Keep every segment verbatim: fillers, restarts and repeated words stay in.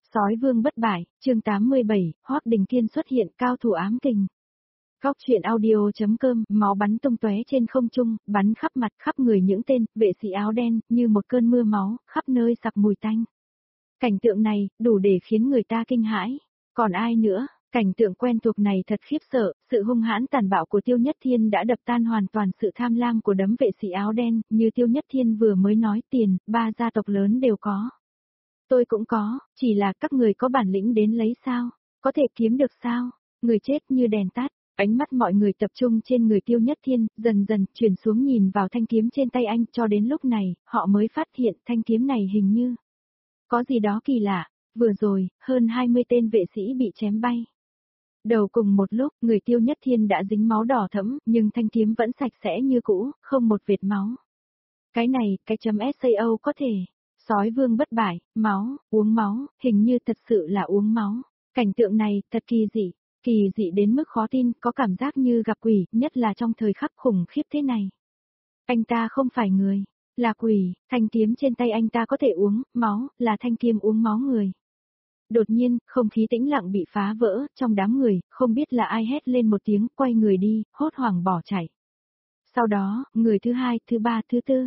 Sói vương bất bại, chương tám mươi bảy, Hoắc Đình Kiên xuất hiện, cao thủ ám kình. Góc truyện audio.com, máu bắn tung tóe trên không trung, bắn khắp mặt khắp người những tên vệ sĩ áo đen, như một cơn mưa máu, khắp nơi sặc mùi tanh. Cảnh tượng này, đủ để khiến người ta kinh hãi. Còn ai nữa, cảnh tượng quen thuộc này thật khiếp sợ, sự hung hãn tàn bạo của Tiêu Nhất Thiên đã đập tan hoàn toàn sự tham lam của đám vệ sĩ áo đen, như Tiêu Nhất Thiên vừa mới nói, tiền, ba gia tộc lớn đều có. Tôi cũng có, chỉ là các người có bản lĩnh đến lấy sao, có thể kiếm được sao, người chết như đèn tắt. Ánh mắt mọi người tập trung trên người Tiêu Nhất Thiên, dần dần chuyển xuống nhìn vào thanh kiếm trên tay anh, cho đến lúc này, họ mới phát hiện thanh kiếm này hình như có gì đó kỳ lạ. Vừa rồi, hơn hai mươi tên vệ sĩ bị chém bay. Đầu cùng một lúc, người Tiêu Nhất Thiên đã dính máu đỏ thẫm, nhưng thanh kiếm vẫn sạch sẽ như cũ, không một vệt máu. Cái này, cái chấm sao có thể. Sói vương bất bại, máu, uống máu, hình như thật sự là uống máu. Cảnh tượng này, thật kỳ dị. Kỳ dị đến mức khó tin, có cảm giác như gặp quỷ, nhất là trong thời khắc khủng khiếp thế này. Anh ta không phải người, là quỷ, thanh kiếm trên tay anh ta có thể uống máu, là thanh kiếm uống máu người. Đột nhiên, không khí tĩnh lặng bị phá vỡ, trong đám người, không biết là ai hét lên một tiếng, quay người đi, hốt hoảng bỏ chạy. Sau đó, người thứ hai, thứ ba, thứ tư.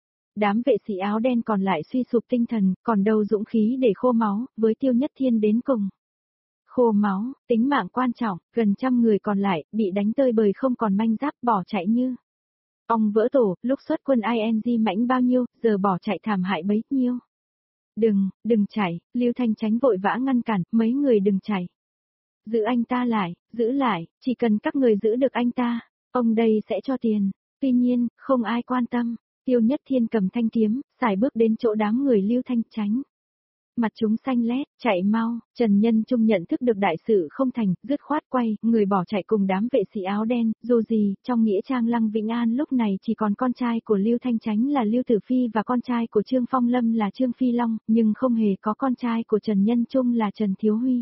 Đám vệ sĩ áo đen còn lại suy sụp tinh thần, còn đâu dũng khí để khô máu, với Tiêu Nhất Thiên đến cùng. Khô máu, tính mạng quan trọng, gần trăm người còn lại, bị đánh tơi bời không còn manh giáp bỏ chạy như ong vỡ tổ, lúc xuất quân i en giê mãnh bao nhiêu, giờ bỏ chạy thảm hại bấy nhiêu. Đừng, đừng chạy, Lưu Thanh Chánh vội vã ngăn cản, mấy người đừng chạy. Giữ anh ta lại, giữ lại, chỉ cần các người giữ được anh ta, ông đây sẽ cho tiền. Tuy nhiên, không ai quan tâm, Tiêu Nhất Thiên cầm thanh kiếm, xài bước đến chỗ đám người Lưu Thanh Chánh. Mặt chúng xanh lét, chạy mau, Trần Nhân Trung nhận thức được đại sự không thành, dứt khoát quay, người bỏ chạy cùng đám vệ sĩ áo đen, dù gì, trong nghĩa trang Lăng Vĩnh An lúc này chỉ còn con trai của Lưu Thanh Chánh là Lưu Tử Phi và con trai của Trương Phong Lâm là Trương Phi Long, nhưng không hề có con trai của Trần Nhân Trung là Trần Thiếu Huy.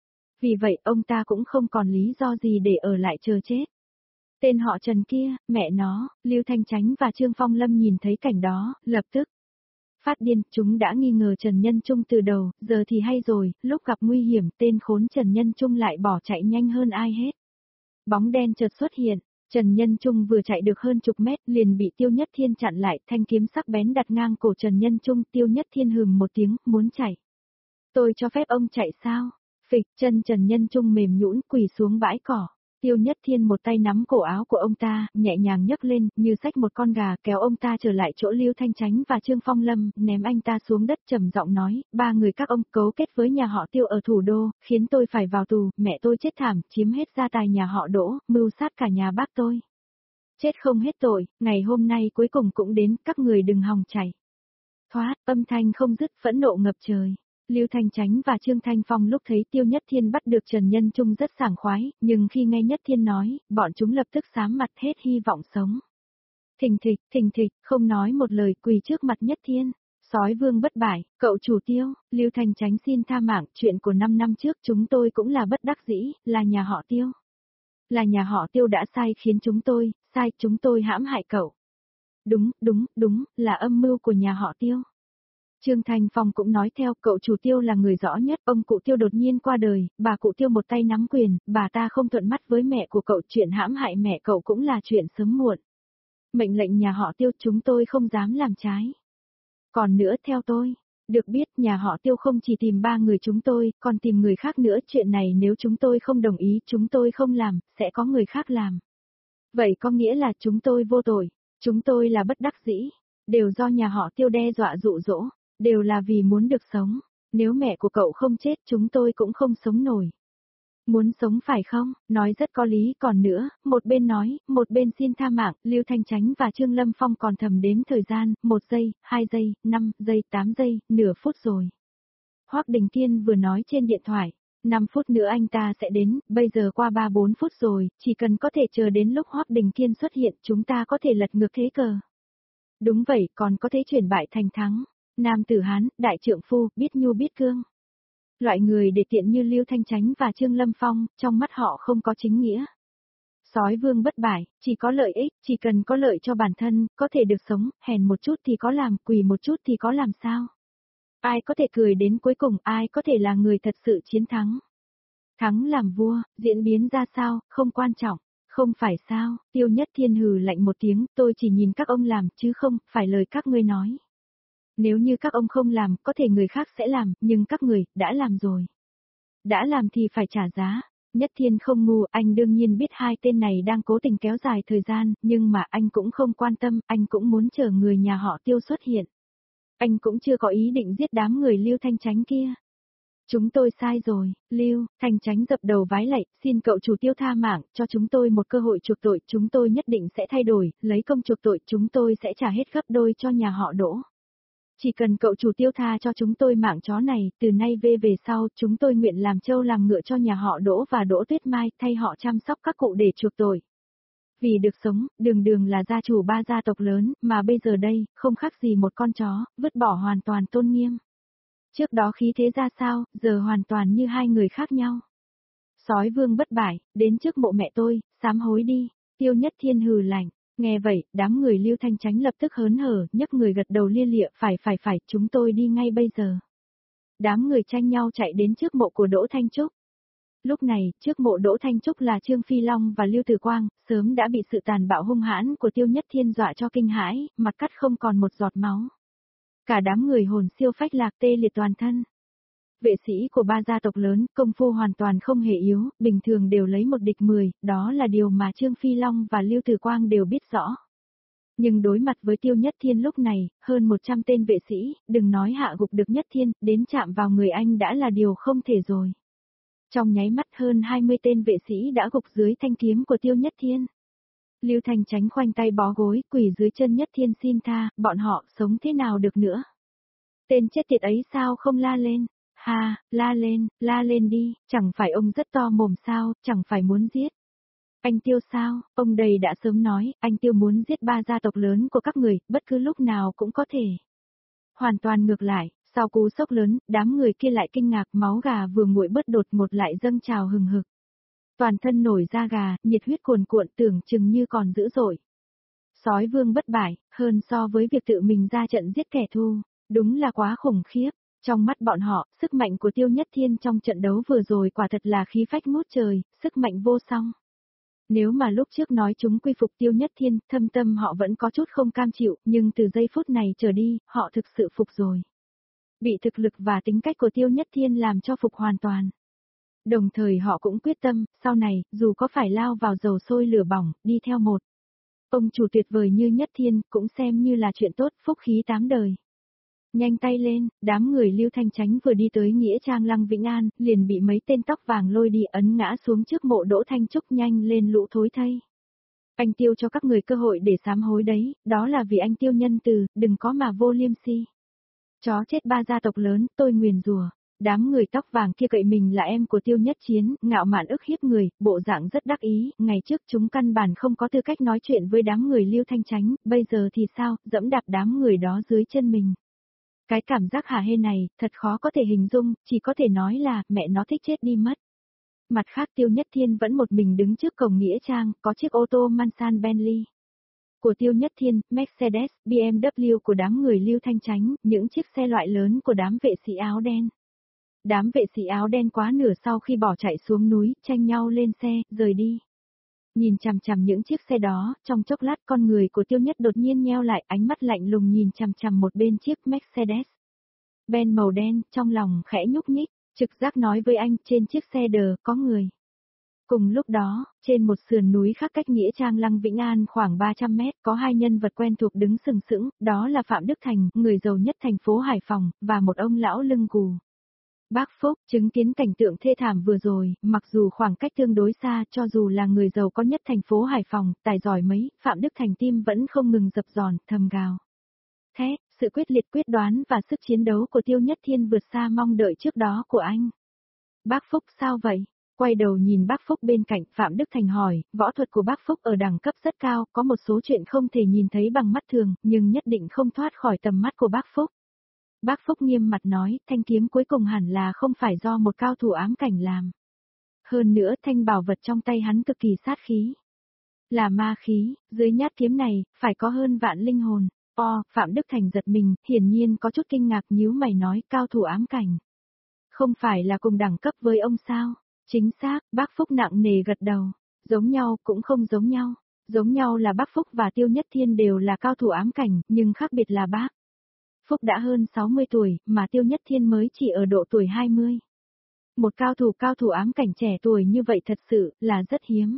Vì vậy, ông ta cũng không còn lý do gì để ở lại chờ chết. Tên họ Trần kia, mẹ nó, Lưu Thanh Chánh và Trương Phong Lâm nhìn thấy cảnh đó, lập tức phát điên, chúng đã nghi ngờ Trần Nhân Trung từ đầu, giờ thì hay rồi, lúc gặp nguy hiểm, tên khốn Trần Nhân Trung lại bỏ chạy nhanh hơn ai hết. Bóng đen chợt xuất hiện, Trần Nhân Trung vừa chạy được hơn chục mét, liền bị Tiêu Nhất Thiên chặn lại, thanh kiếm sắc bén đặt ngang cổ Trần Nhân Trung, Tiêu Nhất Thiên hừm một tiếng, muốn chạy. Tôi cho phép ông chạy sao? Phịch, chân Trần Nhân Trung mềm nhũn, quỳ xuống bãi cỏ. Tiêu Nhất Thiên một tay nắm cổ áo của ông ta, nhẹ nhàng nhấc lên, như xách một con gà, kéo ông ta trở lại chỗ Lưu Thanh Chánh và Trương Phong Lâm, ném anh ta xuống đất, trầm giọng nói, ba người các ông cấu kết với nhà họ Tiêu ở thủ đô, khiến tôi phải vào tù, mẹ tôi chết thảm, chiếm hết gia tài nhà họ Đỗ, mưu sát cả nhà bác tôi. Chết không hết tội, ngày hôm nay cuối cùng cũng đến, các người đừng hòng chạy. Thoát, âm thanh không dứt, phẫn nộ ngập trời. Lưu Thanh Chánh và Trương Thanh Phong lúc thấy Tiêu Nhất Thiên bắt được Trần Nhân Trung rất sảng khoái, nhưng khi nghe Nhất Thiên nói, bọn chúng lập tức xám mặt hết hy vọng sống. Thình thịch, thình thịch, không nói một lời quỳ trước mặt Nhất Thiên. Sói vương bất bại, cậu chủ Tiêu, Lưu Thanh Chánh xin tha mạng, chuyện của năm năm trước chúng tôi cũng là bất đắc dĩ, là nhà họ Tiêu. Là nhà họ Tiêu đã sai khiến chúng tôi, sai chúng tôi hãm hại cậu. Đúng, đúng, đúng, là âm mưu của nhà họ Tiêu. Trương Thanh Phong cũng nói theo, cậu chủ Tiêu là người rõ nhất, ông cụ Tiêu đột nhiên qua đời, bà cụ Tiêu một tay nắm quyền, bà ta không thuận mắt với mẹ của cậu, chuyện hãm hại mẹ cậu cũng là chuyện sớm muộn. Mệnh lệnh nhà họ Tiêu chúng tôi không dám làm trái. Còn nữa theo tôi, được biết nhà họ Tiêu không chỉ tìm ba người chúng tôi, còn tìm người khác nữa, chuyện này nếu chúng tôi không đồng ý, chúng tôi không làm, sẽ có người khác làm. Vậy có nghĩa là chúng tôi vô tội, chúng tôi là bất đắc dĩ, đều do nhà họ Tiêu đe dọa dụ dỗ. Đều là vì muốn được sống, nếu mẹ của cậu không chết chúng tôi cũng không sống nổi. Muốn sống phải không? Nói rất có lý, còn nữa, một bên nói, một bên xin tha mạng, Lưu Thanh Chánh và Trương Lâm Phong còn thầm đếm thời gian, một giây, hai giây, năm giây, tám giây, nửa phút rồi. Hoắc Đình Kiên vừa nói trên điện thoại, năm phút nữa anh ta sẽ đến, bây giờ qua ba bốn phút rồi, chỉ cần có thể chờ đến lúc Hoắc Đình Kiên xuất hiện chúng ta có thể lật ngược thế cờ. Đúng vậy, còn có thể chuyển bại thành thắng. Nam tử Hán, đại trượng phu, biết nhu biết cương. Loại người để tiện như Lưu Thanh Chánh và Trương Lâm Phong, trong mắt họ không có chính nghĩa. Sói vương bất bại, chỉ có lợi ích, chỉ cần có lợi cho bản thân, có thể được sống, hèn một chút thì có làm, quỳ một chút thì có làm sao. Ai có thể cười đến cuối cùng, ai có thể là người thật sự chiến thắng. Thắng làm vua, diễn biến ra sao, không quan trọng. Không phải sao, Tiêu Nhất Thiên hừ lạnh một tiếng, tôi chỉ nhìn các ông làm, chứ không phải lời các ngươi nói. Nếu như các ông không làm, có thể người khác sẽ làm, nhưng các người, đã làm rồi. Đã làm thì phải trả giá. Nhất Thiên không ngu, anh đương nhiên biết hai tên này đang cố tình kéo dài thời gian, nhưng mà anh cũng không quan tâm, anh cũng muốn chờ người nhà họ Tiêu xuất hiện. Anh cũng chưa có ý định giết đám người Lưu Thanh Chánh kia. Chúng tôi sai rồi, Lưu Thanh Chánh dập đầu vái lạy, xin cậu chủ Tiêu tha mạng, cho chúng tôi một cơ hội chuộc tội, chúng tôi nhất định sẽ thay đổi, lấy công chuộc tội, chúng tôi sẽ trả hết gấp đôi cho nhà họ Đỗ. Chỉ cần cậu chủ Tiêu tha cho chúng tôi mạng chó này, từ nay về về sau, chúng tôi nguyện làm trâu làm ngựa cho nhà họ Đỗ và Đỗ Tuyết Mai, thay họ chăm sóc các cụ để chuộc tội. Vì được sống, đường đường là gia chủ ba gia tộc lớn, mà bây giờ đây, không khác gì một con chó, vứt bỏ hoàn toàn tôn nghiêm. Trước đó khí thế ra sao, giờ hoàn toàn như hai người khác nhau. Sói vương bất bại, đến trước mộ mẹ tôi, sám hối đi, Tiêu Nhất Thiên hừ lạnh. Nghe vậy, đám người Lưu Thanh Chánh lập tức hớn hở, nhấc người gật đầu lia lịa, phải phải phải, chúng tôi đi ngay bây giờ. Đám người tranh nhau chạy đến trước mộ của Đỗ Thanh Trúc. Lúc này, trước mộ Đỗ Thanh Trúc là Trương Phi Long và Lưu Tử Quang, sớm đã bị sự tàn bạo hung hãn của Tiêu Nhất Thiên dọa cho kinh hãi, mặt cắt không còn một giọt máu. Cả đám người hồn siêu phách lạc tê liệt toàn thân. Vệ sĩ của ba gia tộc lớn, công phu hoàn toàn không hề yếu, bình thường đều lấy một địch mười, đó là điều mà Trương Phi Long và Lưu Tử Quang đều biết rõ. Nhưng đối mặt với Tiêu Nhất Thiên lúc này, hơn một trăm tên vệ sĩ, đừng nói hạ gục được Nhất Thiên, đến chạm vào người anh đã là điều không thể rồi. Trong nháy mắt hơn hai mươi tên vệ sĩ đã gục dưới thanh kiếm của Tiêu Nhất Thiên. Lưu Thanh Chánh khoanh tay bó gối, quỳ dưới chân Nhất Thiên xin tha, bọn họ sống thế nào được nữa. Tên chết tiệt ấy sao không la lên? Ha, la lên, la lên đi, chẳng phải ông rất to mồm sao, chẳng phải muốn giết. Anh Tiêu sao, ông đây đã sớm nói, anh Tiêu muốn giết ba gia tộc lớn của các người, bất cứ lúc nào cũng có thể. Hoàn toàn ngược lại, sau cú sốc lớn, đám người kia lại kinh ngạc, máu gà vừa nguội bớt đột một lại dâng trào hừng hực. Toàn thân nổi da gà, nhiệt huyết cuồn cuộn tưởng chừng như còn dữ dội. Sói vương bất bại, hơn so với việc tự mình ra trận giết kẻ thù, đúng là quá khủng khiếp. Trong mắt bọn họ, sức mạnh của Tiêu Nhất Thiên trong trận đấu vừa rồi quả thật là khí phách ngút trời, sức mạnh vô song. Nếu mà lúc trước nói chúng quy phục Tiêu Nhất Thiên, thâm tâm họ vẫn có chút không cam chịu, nhưng từ giây phút này trở đi, họ thực sự phục rồi. Bị thực lực và tính cách của Tiêu Nhất Thiên làm cho phục hoàn toàn. Đồng thời họ cũng quyết tâm, sau này, dù có phải lao vào dầu sôi lửa bỏng, đi theo một ông chủ tuyệt vời như Nhất Thiên, cũng xem như là chuyện tốt, phúc khí tám đời. Nhanh tay lên, đám người Lưu Thanh Chánh vừa đi tới nghĩa trang Lăng Vĩnh An, liền bị mấy tên tóc vàng lôi đi ấn ngã xuống trước mộ Đỗ Thanh Trúc, nhanh lên lũ thối thây. Anh Tiêu cho các người cơ hội để sám hối đấy, đó là vì anh Tiêu nhân từ, đừng có mà vô liêm si. Chó chết ba gia tộc lớn, tôi nguyền rủa. Đám người tóc vàng kia cậy mình là em của Tiêu Nhất Chiến, ngạo mạn ức hiếp người, bộ dạng rất đắc ý, ngày trước chúng căn bản không có tư cách nói chuyện với đám người Lưu Thanh Chánh, bây giờ thì sao, dẫm đạp đám người đó dưới chân mình. Cái cảm giác hả hê này, thật khó có thể hình dung, chỉ có thể nói là, mẹ nó thích chết đi mất. Mặt khác Tiêu Nhất Thiên vẫn một mình đứng trước cổng nghĩa trang, có chiếc ô tô Mansan Bentley của Tiêu Nhất Thiên, Mercedes, bê em vê của đám người Lưu Thanh Chánh, những chiếc xe loại lớn của đám vệ sĩ áo đen. Đám vệ sĩ áo đen quá nửa sau khi bỏ chạy xuống núi, tranh nhau lên xe, rời đi. Nhìn chằm chằm những chiếc xe đó, trong chốc lát con người của Tiêu Nhất đột nhiên nheo lại, ánh mắt lạnh lùng nhìn chằm chằm một bên chiếc Mercedes Benz màu đen, trong lòng khẽ nhúc nhích, trực giác nói với anh, trên chiếc xe đờ, có người. Cùng lúc đó, trên một sườn núi khác cách nghĩa trang Lăng Vĩnh An khoảng ba trăm mét, có hai nhân vật quen thuộc đứng sừng sững, đó là Phạm Đức Thành, người giàu nhất thành phố Hải Phòng, và một ông lão lưng gù. Bác Phúc, chứng kiến cảnh tượng thê thảm vừa rồi, mặc dù khoảng cách tương đối xa, cho dù là người giàu có nhất thành phố Hải Phòng, tài giỏi mấy, Phạm Đức Thành tim vẫn không ngừng dập dòn, thầm gào. Thế, sự quyết liệt quyết đoán và sức chiến đấu của Tiêu Nhất Thiên vượt xa mong đợi trước đó của anh. Bác Phúc sao vậy? Quay đầu nhìn bác Phúc bên cạnh, Phạm Đức Thành hỏi, võ thuật của bác Phúc ở đẳng cấp rất cao, có một số chuyện không thể nhìn thấy bằng mắt thường, nhưng nhất định không thoát khỏi tầm mắt của bác Phúc. Bác Phúc nghiêm mặt nói, thanh kiếm cuối cùng hẳn là không phải do một cao thủ ám cảnh làm. Hơn nữa thanh bảo vật trong tay hắn cực kỳ sát khí. Là ma khí, dưới nhát kiếm này, phải có hơn vạn linh hồn. O, Phạm Đức Thành giật mình, hiển nhiên có chút kinh ngạc nhíu mày nói cao thủ ám cảnh. Không phải là cùng đẳng cấp với ông sao? Chính xác, bác Phúc nặng nề gật đầu. Giống nhau cũng không giống nhau. Giống nhau là bác Phúc và Tiêu Nhất Thiên đều là cao thủ ám cảnh, nhưng khác biệt là bác Phúc đã hơn sáu mươi tuổi, mà Tiêu Nhất Thiên mới chỉ ở độ tuổi hai mươi. Một cao thủ cao thủ ám cảnh trẻ tuổi như vậy thật sự là rất hiếm.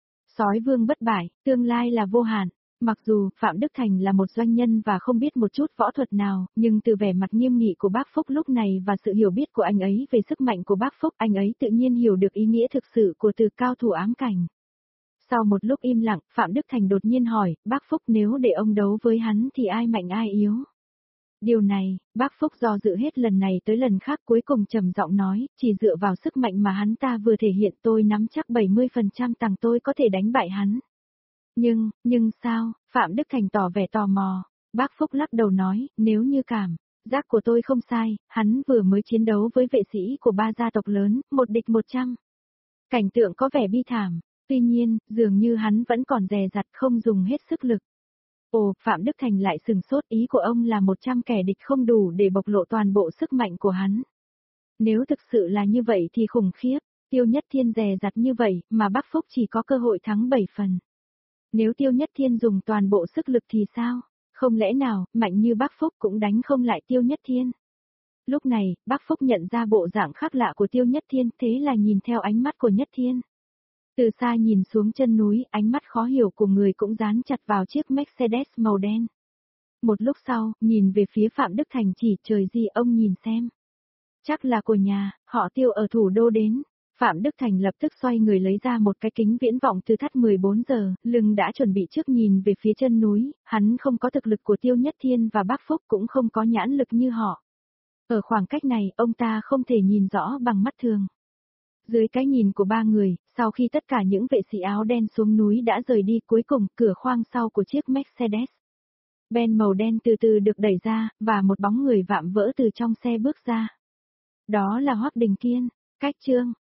Sói vương bất bại, tương lai là vô hạn. Mặc dù Phạm Đức Thành là một doanh nhân và không biết một chút võ thuật nào, nhưng từ vẻ mặt nghiêm nghị của bác Phúc lúc này và sự hiểu biết của anh ấy về sức mạnh của bác Phúc, anh ấy tự nhiên hiểu được ý nghĩa thực sự của từ cao thủ ám cảnh. Sau một lúc im lặng, Phạm Đức Thành đột nhiên hỏi, bác Phúc nếu để ông đấu với hắn thì ai mạnh ai yếu? Điều này, bác Phúc do dự hết lần này tới lần khác cuối cùng trầm giọng nói, chỉ dựa vào sức mạnh mà hắn ta vừa thể hiện tôi nắm chắc bảy mươi phần trăm tàng tôi có thể đánh bại hắn. Nhưng, nhưng sao, Phạm Đức Thành tỏ vẻ tò mò, bác Phúc lắc đầu nói, nếu như cảm giác của tôi không sai, hắn vừa mới chiến đấu với vệ sĩ của ba gia tộc lớn, một địch một trăm. Cảnh tượng có vẻ bi thảm, tuy nhiên, dường như hắn vẫn còn dè dặt không dùng hết sức lực. Ồ, Phạm Đức Thành lại sừng sốt, ý của ông là một trăm kẻ địch không đủ để bộc lộ toàn bộ sức mạnh của hắn. Nếu thực sự là như vậy thì khủng khiếp, Tiêu Nhất Thiên dè dặt như vậy mà bác Phúc chỉ có cơ hội thắng bảy phần. Nếu Tiêu Nhất Thiên dùng toàn bộ sức lực thì sao? Không lẽ nào, mạnh như bác Phúc cũng đánh không lại Tiêu Nhất Thiên? Lúc này, bác Phúc nhận ra bộ dạng khác lạ của Tiêu Nhất Thiên, thế là nhìn theo ánh mắt của Nhất Thiên. Từ xa nhìn xuống chân núi, ánh mắt khó hiểu của người cũng dán chặt vào chiếc Mercedes màu đen. Một lúc sau, nhìn về phía Phạm Đức Thành chỉ, trời gì ông nhìn xem. Chắc là của nhà, họ Tiêu ở thủ đô đến. Phạm Đức Thành lập tức xoay người lấy ra một cái kính viễn vọng từ thắt mười bốn giờ, lưng đã chuẩn bị trước nhìn về phía chân núi, hắn không có thực lực của Tiêu Nhất Thiên và bác Phúc cũng không có nhãn lực như họ. Ở khoảng cách này, ông ta không thể nhìn rõ bằng mắt thường. Dưới cái nhìn của ba người, sau khi tất cả những vệ sĩ áo đen xuống núi đã rời đi, cuối cùng cửa khoang sau của chiếc Mercedes Benz màu đen từ từ được đẩy ra, và một bóng người vạm vỡ từ trong xe bước ra. Đó là Hoắc Đình Kiên. Cách chương